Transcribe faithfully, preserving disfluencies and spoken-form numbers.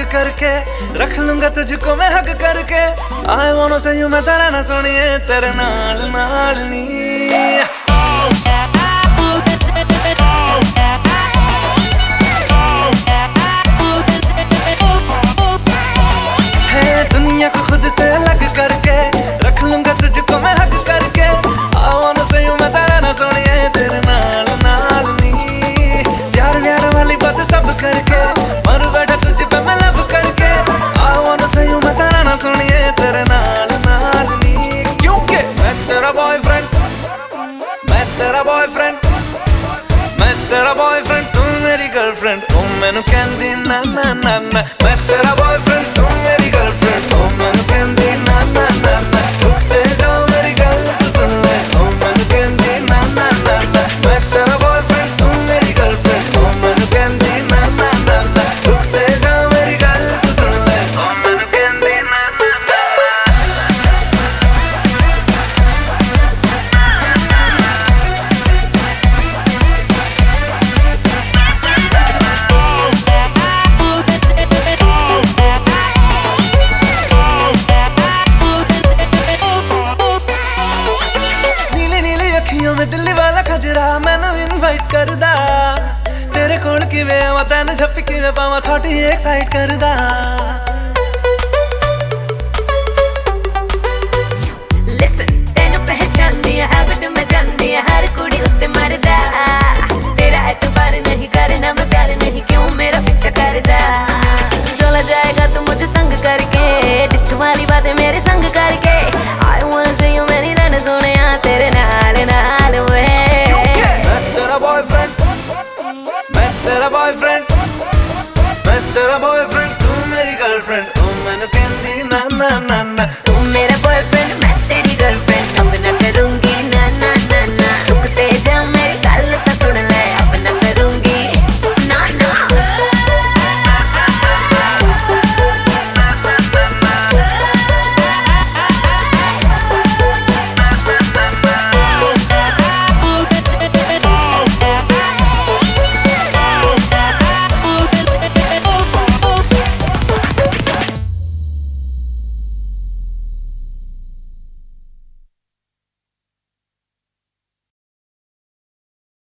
करके रख लूंगा तुझको मैं हक करके। I want to say you मैं तेरा ना सुनिए तेरे नाल नाल नी। है दुनिया को खुद से अलग करके रख लूंगा तुझको मैं हक करके। I want to say you मैं तेरा ना सुनिए तेरे नाल नाल नी। प्यार प्यार वाली बात सब करके मर बैठा तुझ पे मैं लब करके। I want to say you मैं तेरा ना सुनिए तेरे नाल नाल नी। क्योंकि मैं तेरा बॉयफ्रेंड, मैं तेरा बॉयफ्रेंड, मैं तेरा बॉयफ्रेंड तू मेरी गर्लफ्रेंड। तू मैनू कहंदी ना ना ना ना। मैं तेरा बॉयफ्रेंड तू मेरी गर्लफ्रेंड। तू मैनू कहंदी ना ना ना ना। रुकते जाओ मेरी गल तू सुन ले। तू मैनू कहंदी ना ना ना ना। मैं तेरा बॉयफ्रेंड तू मेरी गर्लफ्रेंड। तू मैनू कहंदी ना ना ना ना। रुकते जाओ मेरी गल तू सुन ले। तू मैनू कहंदी ना ना ना। मैं दिल्ली वाला खजरा मैनू इनवाइट करदा तेरे कोल किवें आवां तैनू झप्पी किवें पावां थोड़ी एक्साइट करदा। लिसन तैनू पहचानदी है हैबिट मैं जानदी है हर कुड़ी उत्ते मरदा। तेरा एतबार नहीं करना मैं प्यार नहीं क्यों मेरा पीछा करदा। चला जाएगा तू मुझे तंग करके डिच वाली बातें मेरे संग करके। आई वांट से यू मेरी रन सोनिया तेरे नाल नाल। तेरा बॉयफ्रेंड, मैं तेरा बॉयफ्रेंड तू मेरी गर्लफ्रेंड। तू मैनू कहंदी ना ना ना ना।